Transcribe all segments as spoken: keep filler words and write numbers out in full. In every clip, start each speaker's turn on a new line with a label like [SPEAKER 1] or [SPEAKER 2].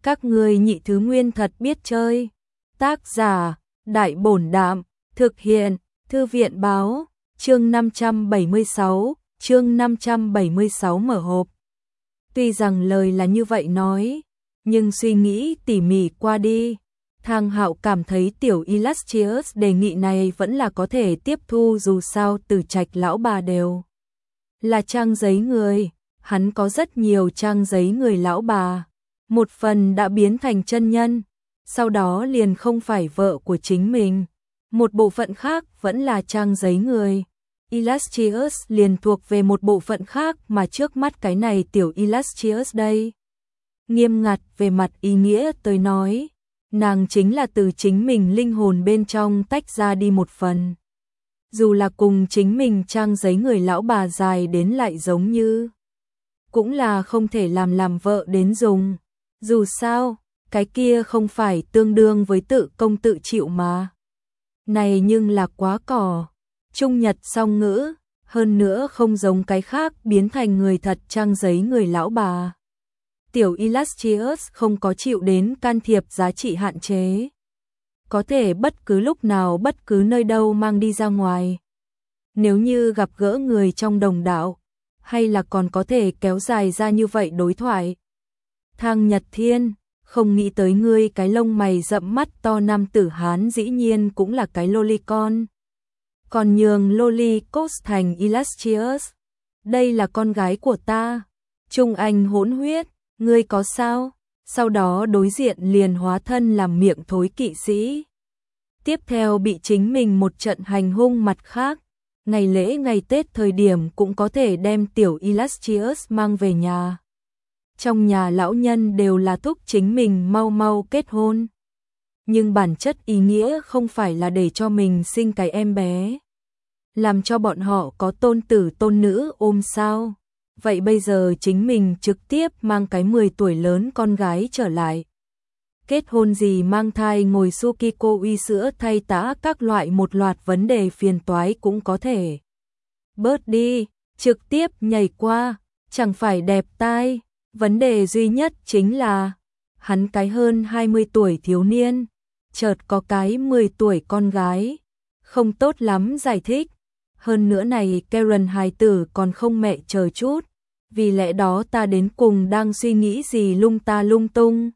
[SPEAKER 1] Các ngươi nhị thứ nguyên thật biết chơi. Tác giả, Đại Bổn Đạm, thực hiện, Thư viện báo, chương năm trăm bảy mươi sáu, chương năm trăm bảy mươi sáu mở hộp. Tuy rằng lời là như vậy nói, nhưng suy nghĩ tỉ mỉ qua đi, Thang Hạo cảm thấy tiểu Illustrious đề nghị này vẫn là có thể tiếp thu, dù sao Từ Trạch lão bà đều là trang giấy người, hắn có rất nhiều trang giấy người lão bà, một phần đã biến thành chân nhân, sau đó liền không phải vợ của chính mình, một bộ phận khác vẫn là trang giấy người. Illustrious liền thuộc về một bộ phận khác, mà trước mắt cái này tiểu Illustrious đây. Nghiêm ngặt về mặt ý nghĩa tới nói, nàng chính là từ chính mình linh hồn bên trong tách ra đi một phần. Dù là cùng chính mình trang giấy người lão bà dài đến lại giống như, cũng là không thể làm làm vợ đến dùng. Dù sao, cái kia không phải tương đương với tự công tự chịu mà. Này nhưng là quá cỏ. Trung Nhật song ngữ, hơn nữa không giống cái khác biến thành người thật trang giấy người lão bà. Tiểu Illustrious không có chịu đến can thiệp giá trị hạn chế. Có thể bất cứ lúc nào bất cứ nơi đâu mang đi ra ngoài. Nếu như gặp gỡ người trong đồng đạo, hay là còn có thể kéo dài ra như vậy đối thoại. Thang Nhật Thiên, không nghĩ tới ngươi cái lông mày rậm mắt to nam tử Hán dĩ nhiên cũng là cái lolicon. Còn nhường lolicos thành Illustrious. Đây là con gái của ta. Trung Anh hỗn huyết, ngươi có sao? Sau đó đối diện liền hóa thân làm miệng thối kỵ sĩ. Tiếp theo bị chính mình một trận hành hung, mặt khác. Ngày lễ ngày Tết thời điểm cũng có thể đem tiểu Illustrious mang về nhà. Trong nhà lão nhân đều là thúc chính mình mau mau kết hôn. Nhưng bản chất ý nghĩa không phải là để cho mình sinh cái em bé, làm cho bọn họ có tôn tử tôn nữ ôm sao. Vậy bây giờ chính mình trực tiếp mang cái mười tuổi lớn con gái trở lại. Kết hôn gì mang thai ngồi Sukiko uy sữa thay tã các loại, một loạt vấn đề phiền toái cũng có thể bớt đi, trực tiếp nhảy qua, chẳng phải đẹp tai. Vấn đề duy nhất chính là hắn cái hơn hai mươi tuổi thiếu niên, chợt có cái mười tuổi con gái, không tốt lắm giải thích. Hơn nữa này Karen hài tử còn không mẹ chờ chút, vì lẽ đó ta đến cùng đang suy nghĩ gì lung ta lung tung.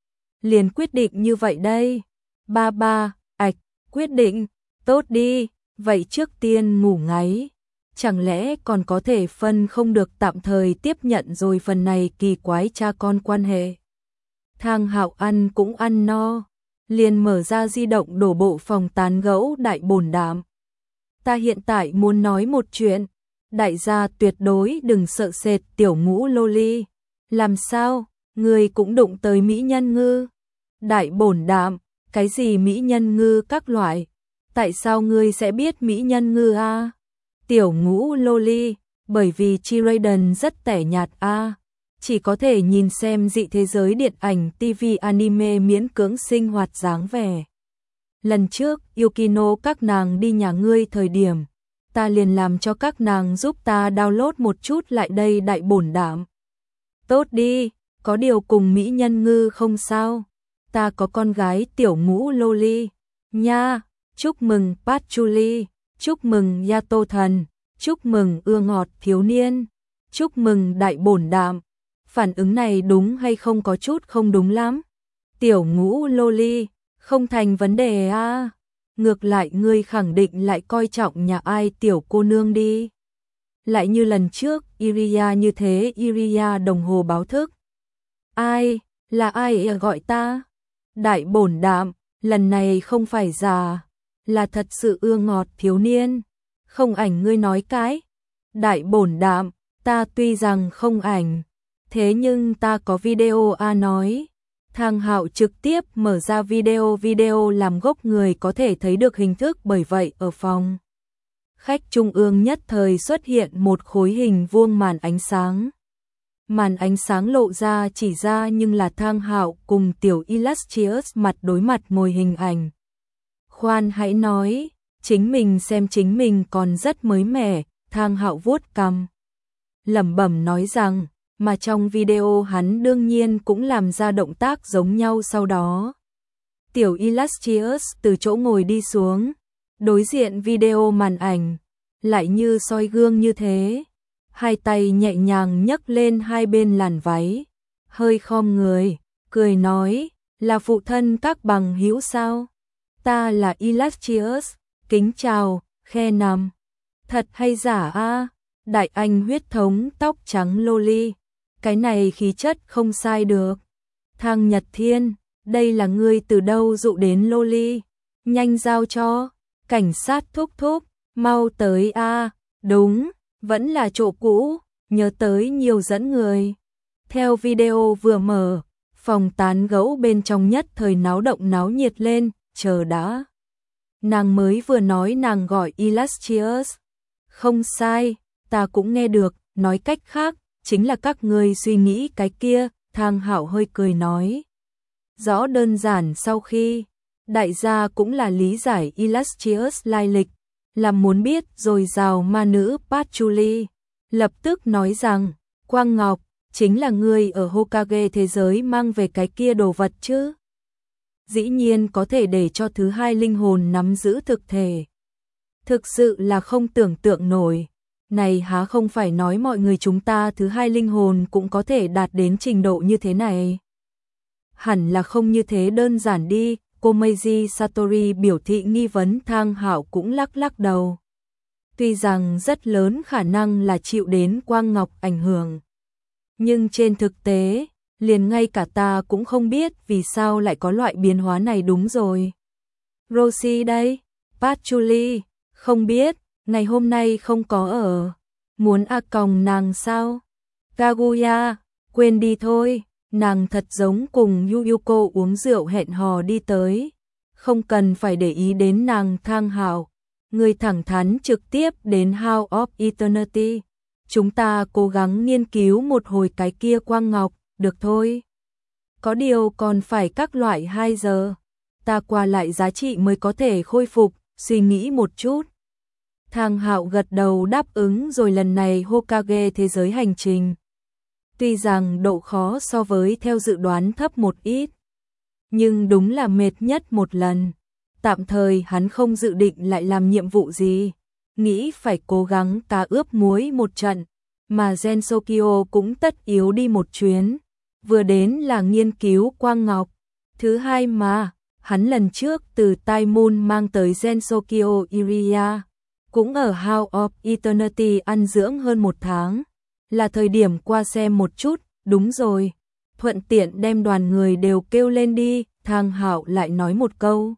[SPEAKER 1] Liền quyết định như vậy đây. Ba ba, ạch, quyết định, tốt đi, vậy trước tiên ngủ ngáy. Chẳng lẽ còn có thể phân không được tạm thời tiếp nhận rồi phần này kỳ quái cha con quan hệ. Thang Hạo ăn cũng ăn no, liền mở ra di động đổ bộ phòng tán gẫu Đại Bổn Đạm. Ta hiện tại muốn nói một chuyện, đại gia tuyệt đối đừng sợ sệt tiểu ngũ loli. Làm sao, ngươi cũng đụng tới mỹ nhân ngư? Đại Bổn Đạm, cái gì mỹ nhân ngư các loại? Tại sao ngươi sẽ biết mỹ nhân ngư a? Tiểu ngũ loli, bởi vì Chiraden rất tẻ nhạt a, chỉ có thể nhìn xem dị thế giới điện ảnh ti vi anime miễn cưỡng sinh hoạt dáng vẻ. Lần trước Yukino các nàng đi nhà ngươi thời điểm, ta liền làm cho các nàng giúp ta download một chút lại đây. Đại Bổn Đạm, tốt đi, có điều cùng mỹ nhân ngư không sao. Ta có con gái tiểu ngũ loli nha. Chúc mừng Patchouli, chúc mừng Yato thần, chúc mừng ưa ngọt thiếu niên, chúc mừng Đại Bổn Đạm. Phản ứng này đúng hay không có chút không đúng lắm. Tiểu ngũ loli, không thành vấn đề a. À. Ngược lại ngươi khẳng định lại coi trọng nhà ai tiểu cô nương đi. Lại như lần trước, Iria như thế, Iria đồng hồ báo thức. Ai, là ai gọi ta? Đại Bổn Đạm, lần này không phải già, là thật sự ưa ngọt thiếu niên. Không ảnh ngươi nói cái. Đại Bổn Đạm, ta tuy rằng không ảnh, thế nhưng ta có video a nói. Thang Hạo trực tiếp mở ra video, video làm gốc người có thể thấy được hình thức, bởi vậy ở phòng khách trung ương nhất thời xuất hiện một khối hình vuông màn ánh sáng. Màn ánh sáng lộ ra chỉ ra nhưng là Thang Hạo cùng tiểu Illustrious mặt đối mặt ngồi hình ảnh. Khoan hãy nói, chính mình xem chính mình còn rất mới mẻ. Thang Hạo vuốt cằm, lẩm bẩm nói rằng, mà trong video hắn đương nhiên cũng làm ra động tác giống nhau sau đó. Tiểu Illustrious từ chỗ ngồi đi xuống, đối diện video màn ảnh, lại như soi gương như thế. Hai tay nhẹ nhàng nhấc lên hai bên làn váy, hơi khom người, cười nói, là phụ thân các bằng hữu sao? Ta là Illustrious, kính chào, khe nằm. Thật hay giả a? Đại anh huyết thống tóc trắng loli, cái này khí chất không sai được. Thang Nhật Thiên, đây là ngươi từ đâu dụ đến loli? Nhanh giao cho, cảnh sát thúc thúc, mau tới a. Đúng, vẫn là chỗ cũ, nhớ tới nhiều dẫn người. Theo video vừa mở, phòng tán gẫu bên trong nhất thời náo động náo nhiệt lên, chờ đã. Nàng mới vừa nói nàng gọi Illustrious. Không sai, ta cũng nghe được, nói cách khác, chính là các ngươi suy nghĩ cái kia, Thang Hạo hơi cười nói. Rõ đơn giản sau khi, đại gia cũng là lý giải Illustrious lai lịch, làm muốn biết rồi rào ma nữ Patchouli, lập tức nói rằng, Quang Ngọc, chính là người ở Hokage thế giới mang về cái kia đồ vật chứ. Dĩ nhiên có thể để cho thứ hai linh hồn nắm giữ thực thể. Thực sự là không tưởng tượng nổi. Này há không phải nói mọi người chúng ta thứ hai linh hồn cũng có thể đạt đến trình độ như thế này. Hẳn là không như thế đơn giản đi, cô Meiji Satori biểu thị nghi vấn. Thang Hạo cũng lắc lắc đầu. Tuy rằng rất lớn khả năng là chịu đến Quang Ngọc ảnh hưởng. Nhưng trên thực tế, liền ngay cả ta cũng không biết vì sao lại có loại biến hóa này đúng rồi. Roshi đây, Patchouli, không biết, ngày hôm nay không có ở. Muốn a còng nàng sao? Kaguya, quên đi thôi, nàng thật giống cùng Yuyuko uống rượu hẹn hò đi tới. Không cần phải để ý đến nàng. Thang Hạo, người thẳng thắn trực tiếp đến House of Eternity. Chúng ta cố gắng nghiên cứu một hồi cái kia Quang Ngọc, được thôi. Có điều còn phải các loại hai giờ. Ta qua lại giá trị mới có thể khôi phục, suy nghĩ một chút. Thang Hạo gật đầu đáp ứng rồi. Lần này Hokage thế giới hành trình. Tuy rằng độ khó so với theo dự đoán thấp một ít, nhưng đúng là mệt nhất một lần. Tạm thời hắn không dự định lại làm nhiệm vụ gì, nghĩ phải cố gắng cá ướp muối một trận, mà Gensokyo cũng tất yếu đi một chuyến. Vừa đến là nghiên cứu Quang Ngọc. Thứ hai mà, hắn lần trước từ Tai Moon mang tới Gensokyo Iriya, cũng ở House of Eternity ăn dưỡng hơn một tháng. Là thời điểm qua xem một chút, đúng rồi. Thuận tiện đem đoàn người đều kêu lên đi, Thang Hạo lại nói một câu.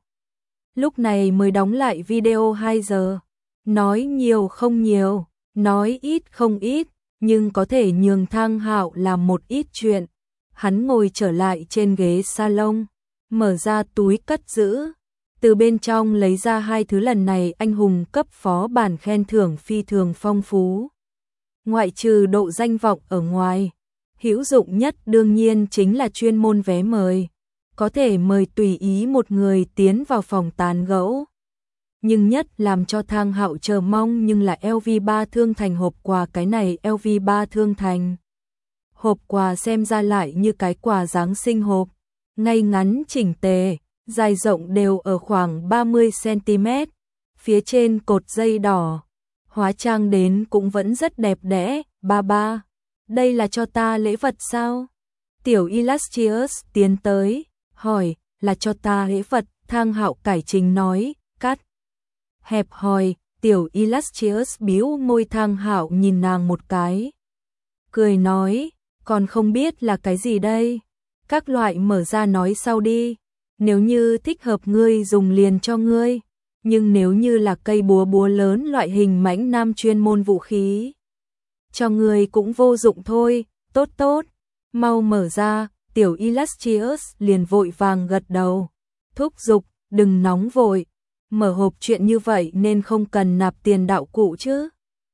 [SPEAKER 1] Lúc này mới đóng lại video hai giờ. Nói nhiều không nhiều, nói ít không ít, nhưng có thể nhường Thang Hạo làm một ít chuyện. Hắn ngồi trở lại trên ghế salon, mở ra túi cất giữ, từ bên trong lấy ra hai thứ lần này anh hùng cấp phó bản khen thưởng phi thường phong phú. Ngoại trừ độ danh vọng ở ngoài, hữu dụng nhất đương nhiên chính là chuyên môn vé mời, có thể mời tùy ý một người tiến vào phòng tán gẫu. Nhưng nhất làm cho Thang Hạo chờ mong nhưng là lờ vê ba Thương Thành hộp quà. Cái này lờ vê ba Thương Thành hộp quà xem ra lại như cái quà Giáng sinh hộp, ngay ngắn chỉnh tề, dài rộng đều ở khoảng ba mươi xăng ti mét, phía trên cột dây đỏ, hóa trang đến cũng vẫn rất đẹp đẽ. Ba ba, đây là cho ta lễ vật sao? Tiểu Illustrious tiến tới, hỏi, là cho ta lễ vật. Thang Hạo cải chính nói, cắt. Hẹp hòi, Tiểu Illustrious bĩu môi. Thang Hạo nhìn nàng một cái, cười nói, còn không biết là cái gì đây? Các loại mở ra nói sau đi. Nếu như thích hợp ngươi dùng liền cho ngươi, nhưng nếu như là cây búa búa lớn loại hình mãnh nam chuyên môn vũ khí, cho ngươi cũng vô dụng thôi. Tốt tốt, mau mở ra. Tiểu Illustrious liền vội vàng gật đầu, thúc giục, đừng nóng vội, mở hộp chuyện như vậy nên không cần nạp tiền đạo cụ chứ.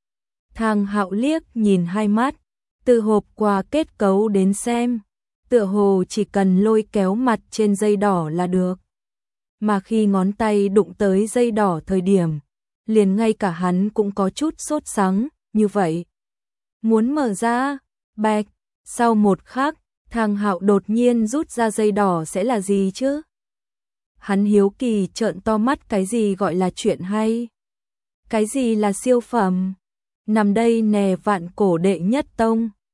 [SPEAKER 1] Thang Hạo liếc nhìn hai mắt, từ hộp quà kết cấu đến xem, tựa hồ chỉ cần lôi kéo mặt trên dây đỏ là được. Mà khi ngón tay đụng tới dây đỏ thời điểm, liền ngay cả hắn cũng có chút sốt sắng, như vậy. Muốn mở ra, bạch, Sau một khắc, Thang Hạo đột nhiên rút ra dây đỏ sẽ là gì chứ? Hắn hiếu kỳ trợn to mắt, cái gì gọi là chuyện hay? Cái gì là siêu phẩm? Nằm đây nè, vạn cổ đệ nhất tông.